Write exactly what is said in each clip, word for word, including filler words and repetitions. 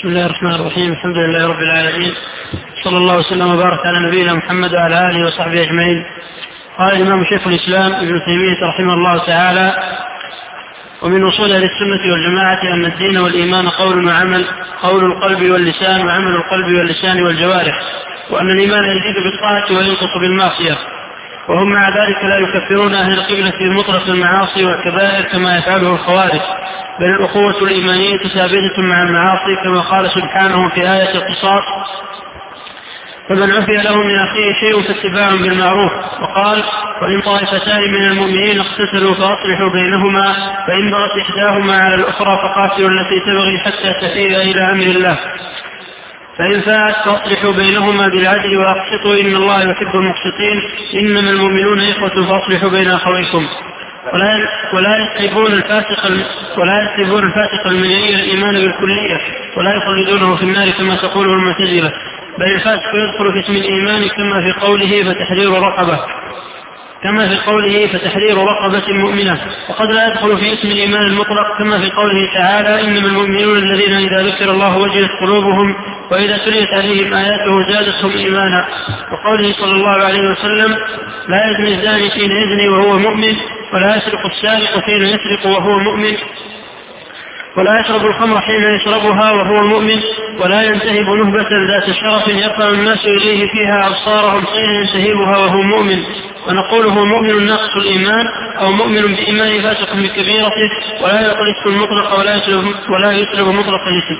بسم الله الرحمن الرحيم. الحمد لله رب العالمين، صلى الله وسلم وبارك على نبينا محمد وعلى آله وصحبه أجمعين. قال الإمام شيخ الإسلام ابن تيمية رحمه الله تعالى: ومن أصول أهل السنة والجماعة أن الدين والإيمان قول وعمل، قول القلب واللسان وعمل القلب واللسان والجوارح، وأن الإيمان يزيد بالطاعة وينقص بالمعصية، وهم مع ذلك لا يكفرون أهل القبلة بمطلق المعاصي والكبائر كما يفعله الخوارج، بل الأخوة الإيمانية ثابتة مع المعاصي كما قال سبحانه في آية القصاص: فمن عفي له من أخيه شيء فاتباع بالمعروف. وقال: وإن طائفتان من المؤمنين اقتتلوا فأصلحوا بينهما، فإن بغت إحداهما على الأخرى فقاتلوا التي تبغي حتى تفيء إلى أمر الله، فإن فاءت فأصلحوا بينهما بالعدل وأقسطوا إن الله يحب المقسطين، إنما المؤمنون إخوة فأصلحوا بين أخويكم. ولا ولا يسلبون الفاسق ولا يسلبون الفاسق المنعي الإيمان بالكلية، ولا يخلدونه في النار كما تقوله المعتزلة، بل الفاسق يدخل في اسم الإيمان كما في قوله فتحرير رقبة كما في قوله فتحرير رقبة مؤمنة، وقد لا يدخل في اسم الإيمان المطلق كما في قوله تعالى: إنما المؤمنون الذين إذا ذكر الله وجلت قلوبهم وإذا تليت عليهم آياته زادتهم إيمانا، وقوله صلى الله عليه وسلم: لا يزني الزاني حين يزني وهو مؤمن، ولا يسرق السارق حين يسرق وهو مؤمن، ولا يشرب الخمر حين يشربها وهو مؤمن، ولا ينتهب نهبة ذات شرف يرفع الناس إليه فيها أبصارهم حين ينتهبها وهو مؤمن. ونقول هو مؤمن ناقص الإيمان أو مؤمن بإيمان فاسق بكبيرته، ولا يقل اسم المطلق ولا يسلب, ولا يسلب مطلق الاسم.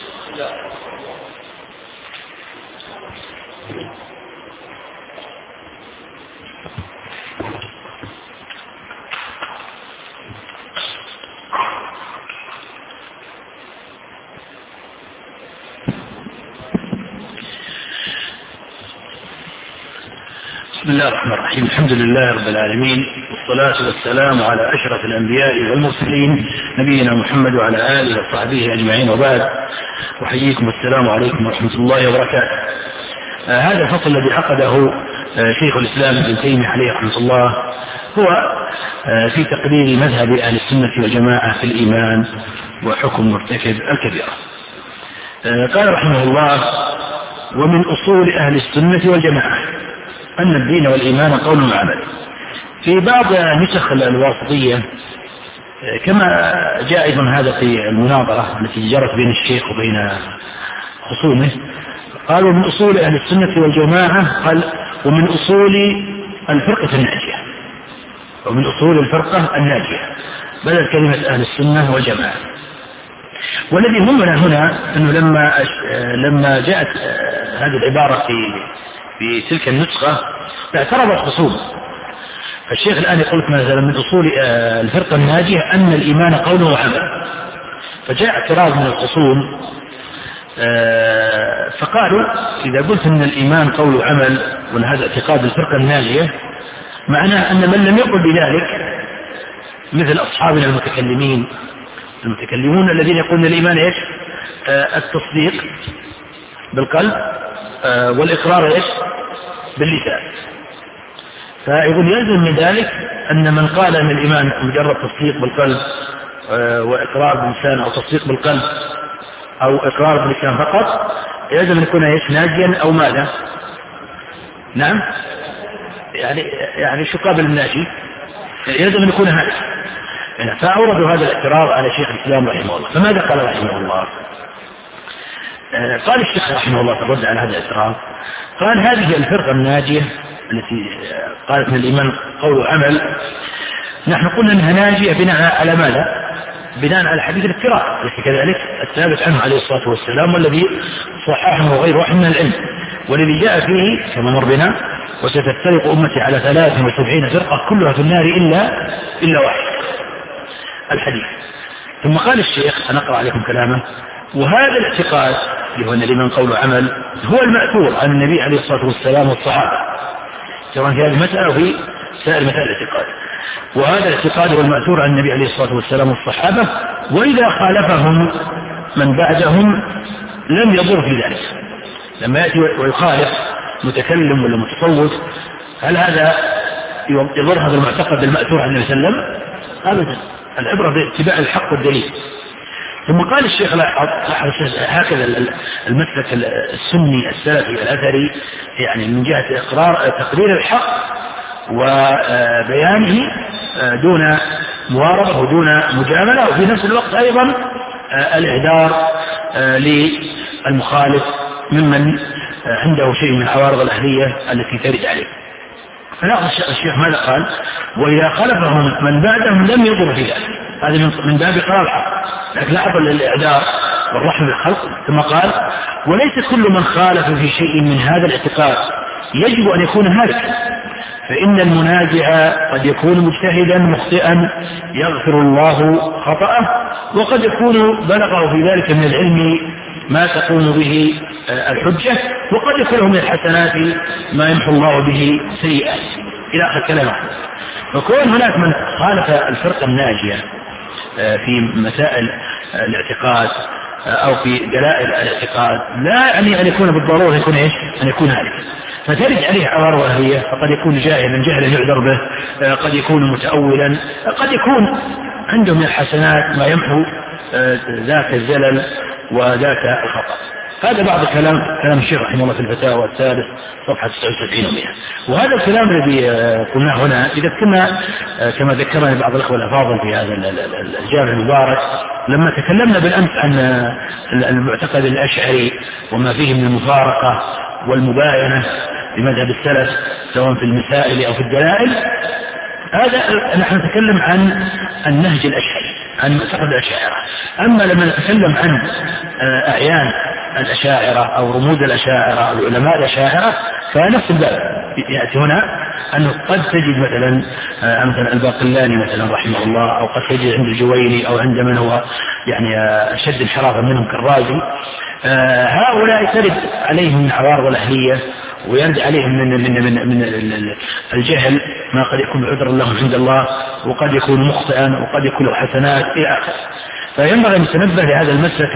بسم الله الرحمن الرحيم. الحمد لله رب العالمين، والصلاة والسلام على أشرف الأنبياء والمرسلين نبينا محمد وعلى آله وصحبه أجمعين، وبعد، أحييكم السلام عليكم ورحمة الله وبركاته. آه هذا الفصل الذي عقده آه شيخ الإسلام ابن تيمية عليه رحمة الله هو آه في تقرير مذهب أهل السنة والجماعة في الإيمان وحكم مرتكب الكبيرة. آه قال رحمه الله: ومن أصول أهل السنة والجماعة أن الدين والإيمان قول وعمل. في بعض نسخ الواسطية كما جاء أيضا هذا في المناظرة التي جرت بين الشيخ وبين خصومه، قالوا من أصول أهل السنة والجماعة، قال ومن أصول الفرقة الناجية، ومن أصول الفرقة الناجية بدل كلمة أهل السنة والجماعة. والذي يهمنا هنا أنه لما لما جاءت هذه العبارة في في تلك النسخة اعترض الخصوم. الشيخ الآن يقول مثلا من أصول الفرقة الناجية أن الإيمان قول وعمل، فجاء اعتراض من الخصوم فقالوا إذا قلت أن الإيمان قول وعمل وأن هذا اعتقاد الفرقة الناجية، معناه أن من لم يقل بذلك مثل أصحابنا المتكلمين المتكلمون الذين يقولون الإيمان إيش؟ التصديق بالقلب والإقرار إيش؟ باللسان. فيقول يلزم من ذلك أن من قال أن الإيمان مجرد تصديق بالقلب وإقرار باللسان أو تصديق بالقلب أو إقرار باللسان فقط، يلزم أن يكون إيش؟ ناجيا أو ماذا؟ نعم، يعني يعني شو قابل الناجي؟ يلزم أن يكون هذا. فأوردوا هذا الاعتراض على شيخ الإسلام رحمه الله. فماذا قال رحمه الله؟ قال الشيخ رحمه الله في الرد على هذا الاعتراض، قال هذه الفرقة الناجية التي قالت من الإيمان قول وعمل، نحن قلنا أنها ناجية بناء على ماذا؟ بناء على حديث الافتراق ليس كذلك الثابت عنه عليه الصلاة والسلام، والذي صححه غير واحد من العلم، والذي جاء فيه كما مر بنا: وستفترق أمتي على ثلاث وسبعين فرقة كلها في النار إلا إلا واحد، الحديث. ثم قال الشيخ، أنا أقرأ عليكم كلامه: وهذا الاعتقاد اللي هو أن الإيمان قول وعمل هو المأثور عن النبي عليه الصلاة والسلام والصحابة، سواء في هذه المسألة أو في سائر مسائل الاعتقاد. وهذا الاعتقاد هو المأثور عن النبي عليه الصلاة والسلام والصحابة، وإذا خالفهم من بعدهم لم يضر في ذلك. لما يأتي ويخالف متكلم ولا متصوت، هل هذا يضر هذا المعتقد المأثور عن النبي صلى الله عليه وسلم؟ أبدا. العبرة باتباع الحق والدليل. ثم قال الشيخ لاحظ هكذا المسلك السني السلفي الأثري يعني من جهة إقرار تقرير الحق وبيانه دون مواربة ودون مجاملة، وفي نفس الوقت أيضا الإعذار للمخالف ممن عنده شيء من عوارض الأهلية التي ترد عليه. فلاحظ الشيخ ماذا قال: وإذا خلفهم من بعدهم لم يضر في ذلك. هذا من باب إقرار الحق، لكن لاحظ الإعذار والرحمة بالخلق. ثم قال: وليس كل من خالف في شيء من هذا الاعتقاد يجب أن يكون هالكا، فإن المنازع قد يكون مجتهدا مخطئا يغفر الله خطأه، وقد يكون بلغه في ذلك من العلم ما تقوم به الحجة، وقد يكون من الحسنات ما يمحو الله به سيئات، إلى آخر كلامه. فكون هناك من خالف الفرقة الناجية في مسائل الاعتقاد أو في دلائل الاعتقاد لا يعني أن يكون بالضرورة يكون إيش؟ أن يكون هالك، فترد عليه عوارض أهلية، فقد يكون جاهلا جهلا يعذر به، قد يكون متأولا، قد يكون عنده من الحسنات ما يمحو ذاك الزلل وذاك الخطأ. هذا بعض الكلام كلام الشيخ رحمه الله في الفتاوى الثالث صفحة تسعة وسبعين ومئة. وهذا الكلام الذي قلناه هنا إذا كنا كما ذكرني بعض الأخوة الأفاضل في هذا الجامع المبارك لما تكلمنا بالأمس عن المعتقد الأشعري وما فيه من المفارقة والمباينة لمذهب السلف سواء في المسائل أو في الدلائل، هذا نحن نتكلم عن النهج الأشعري، عن معتقد الأشاعرة. أما لما نتكلم عن أعيان الأشاعرة أو رموز الأشاعرة أو علماء الأشاعرة فنفس الباب يأتي هنا أنه قد تجد مثلا مثلا الباقلاني مثلا رحمه الله، أو قد تجد عند الجويني أو عند من هو يعني أشد انحرافا منهم كالرازي. هؤلاء ترد عليهم من عوارض الأهلية ويرد عليهم من من من من الجهل ما قد يكون عذر لهم عند الله، وقد يكون مخطئا، وقد يكون له حسنات إلى آخره. فينبغي أن نتنبه لهذا المسلك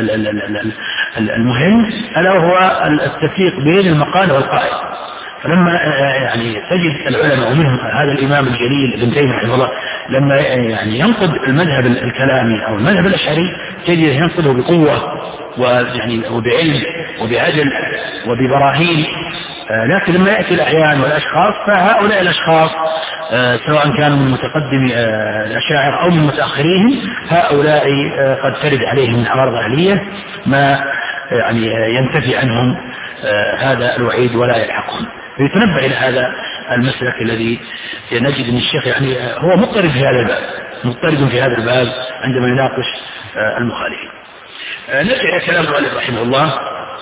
المهم ألا وهو التفريق بين المقال والقائل. فلما يعني تجد العلماء ومنهم هذا الإمام الجليل ابن تيمية رحمه الله لما يعني ينقد المذهب الكلامي أو المذهب الأشعري تجد ينقده بقوة ويعني وبعلم وبعدل وببراهين، لكن لما يأتي الأعيان والأشخاص فهؤلاء الأشخاص سواء كانوا من متقدمي الأشاعرة أو من متأخرين هؤلاء قد ترد عليهم من عوارض أهلية ما يعني ينتفي عنهم هذا الوعيد ولا يلحقهم. فيتنبه إلى هذا المسلك الذي نجد أن الشيخ يعني هو مضطرد في هذا الباب، مضطرد في هذا الباب عندما يناقش المخالفين. نرجع إلى كلام المؤلف رحمه الله.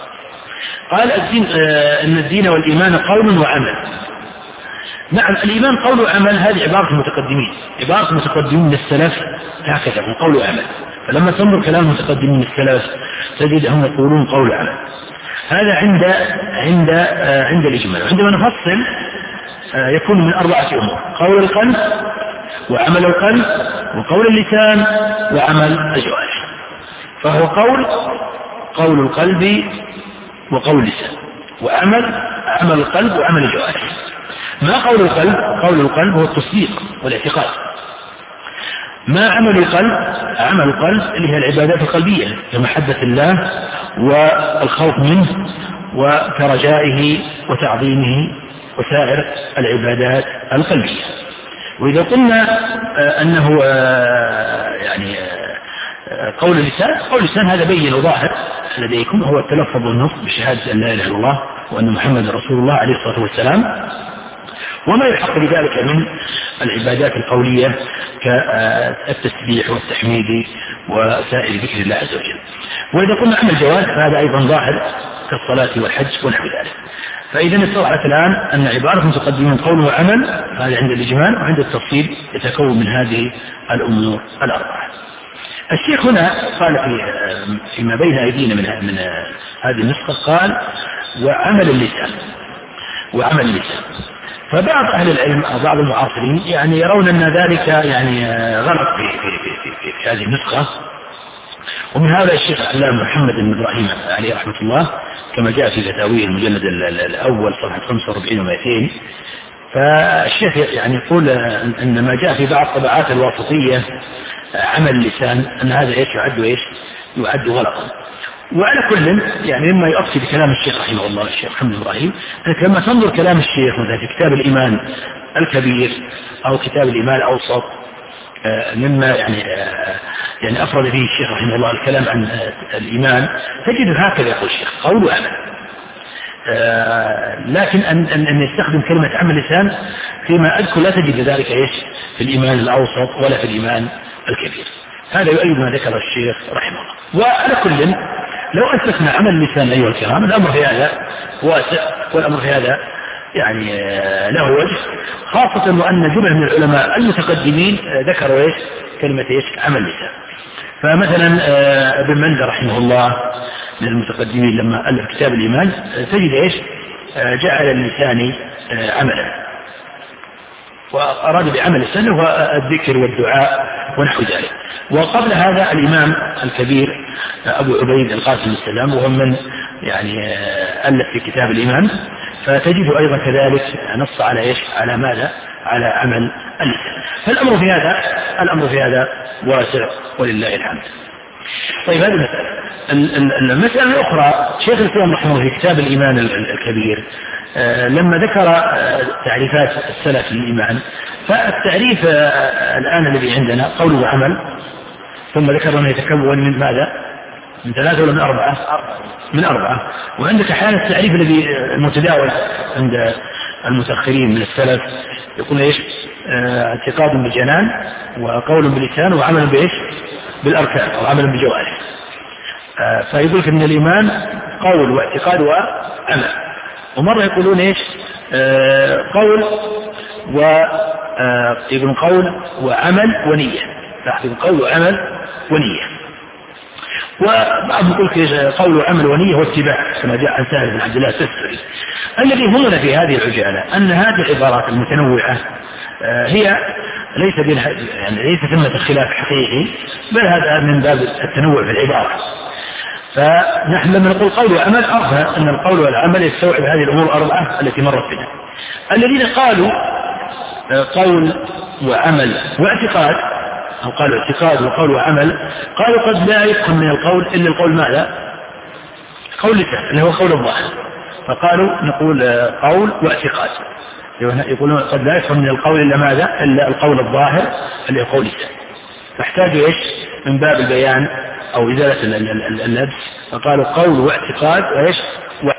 قال الدين أن الدين والإيمان قول وعمل. نعم، الإيمان قول وعمل هذه عبارة المتقدمين، عبارة المتقدمين من السلف هكذا من قول وعمل. فلما تنظر كلام المتقدمين من السلف تجدهم يقولون قول وعمل. هذا عند عند عند الإجمال. عندما نفصل يكون من أربعة أمور: قول القلب وعمل القلب وقول اللسان وعمل الجوارح. فهو قول قول القلب وقول اللسان، وعمل عمل القلب وعمل الجوارح. ما قول القلب؟ قول القلب هو التصديق والاعتقاد. ما عمل القلب؟ عمل القلب اللي هي العبادات القلبية كمحبة الله والخوف منه وكرجائه وتعظيمه وسائر العبادات القلبية. وإذا قلنا أنه يعني قول اللسان، قول اللسان هذا بين وظاهر لديكم، هو التلفظ والنطق بشهادة أن لا إله إلا الله وأن محمد رسول الله عليه الصلاة والسلام، وما يلحق بذلك من العبادات القولية كالتسبيح والتحميد وسائر ذكر الله عز وجل. وإذا قلنا عمل الجوارح فهذا أيضا ظاهر كالصلاة والحج ونحو ذلك. فإذا اتضحت الآن أن عبارة متقدمين قول وعمل هذا عند الإجمال، وعند التفصيل يتكون من هذه الأمور الأربعة. الشيخ هنا قال في فيما بين أيدينا من من هذه النسخة قال وعمل اللسان وعمل اللسان. فبعض أهل العلم أو بعض المعاصرين يعني يرون أن ذلك يعني غلط في, في, في, في, في, في هذه النسخة. ومن هذا الشيخ العلامة محمد بن إبراهيم عليه رحمة الله كما جاء في فتاويه المجلد الأول صفحة خمسة وأربعين ومئتين. فالشيخ يعني يقول أن ما جاء في بعض طبعات الواسطية عمل اللسان أن هذا إيش يعد إيش يعد غلطا. وعلى كل يعني مما يؤكد بكلام الشيخ رحمه الله الشيخ محمد إبراهيم أنك لما تنظر كلام الشيخ مثلا في كتاب الإيمان الكبير أو كتاب الإيمان الأوسط مما يعني يعني أفرد فيه الشيخ رحمه الله الكلام عن الإيمان تجد هكذا يقول الشيخ قول وعمل. لكن أن أن يستخدم كلمة عمل لسان فيما أذكر لا تجد ذلك إيش في الإيمان الأوسط ولا في الإيمان الكبير. هذا يؤيد ما ذكر الشيخ رحمه الله. وعلى كل لو أثبتنا عمل اللسان أيها الكرام الأمر في هذا واسع والأمر في هذا يعني له وجه، خاصة وأن جمع من العلماء المتقدمين ذكروا إيش كلمة إيش عمل لسان. فمثلا ابن مندى رحمه الله من المتقدمين لما ألف كتاب الإيمان تجد إيش جعل اللسان عملا، وأراد بعمل اللسان هو الذكر والدعاء ونحو ذلك. وقبل هذا الإمام الكبير أبو عبيد القاسم السلام وهو من يعني ألف في كتاب الإيمان، فتجد أيضا كذلك نص على إيش على ماذا على عمل اللسان. فالأمر في هذا الأمر في هذا واسع ولله الحمد. طيب هذه المسألة. المسألة الأخرى شيخ الإسلام رحمه الله في كتاب الإيمان الكبير لما ذكر تعريفات السلف للإيمان، فالتعريف الآن الذي عندنا قول وعمل، ثم ذكر أنه يتكون من ماذا؟ من ثلاثة ولا من أربعة؟ من أربعة. وعندك أحيانا التعريف الذي المتداول عند المتأخرين من السلف يقول إيش؟ اعتقاد بالجنان وقول باللسان وعمل بإيش؟ بالأركان أو عمل بالجوارح. فيقول لك أن الإيمان قول واعتقاد وعمل. ومرة يقولون إيش؟ قول ويقولون قول وعمل ونية. لاحظوا قول وعمل ونية. وبعضهم يقول لك قول وعمل ونية واتباع كما جاء عن سهل بن عبد الله التستري. الذي يهمنا في هذه العجالة أن هذه العبارات المتنوعة هي ليس يعني ليس ثمة خلاف حقيقي، بل هذا من باب التنوع في العبارة. فنحن لما نقول قول وعمل عرفنا أن القول والعمل يستوعب هذه الأمور الأربعة التي مرت بنا. الذين قالوا قول وعمل واعتقاد أو قالوا اعتقاد وقول وعمل قالوا قد لا يفهم من القول إلا القول ماذا؟ قول لسان اللي هو قول الظاهر. فقالوا نقول قول واعتقاد، يقولون قد لا يفهم من القول إلا ماذا؟ إلا القول الظاهر اللي هو قول لسان. فاحتاجوا إيش من باب البيان أو إزالة اللبس، فقالوا قول واعتقاد وإيش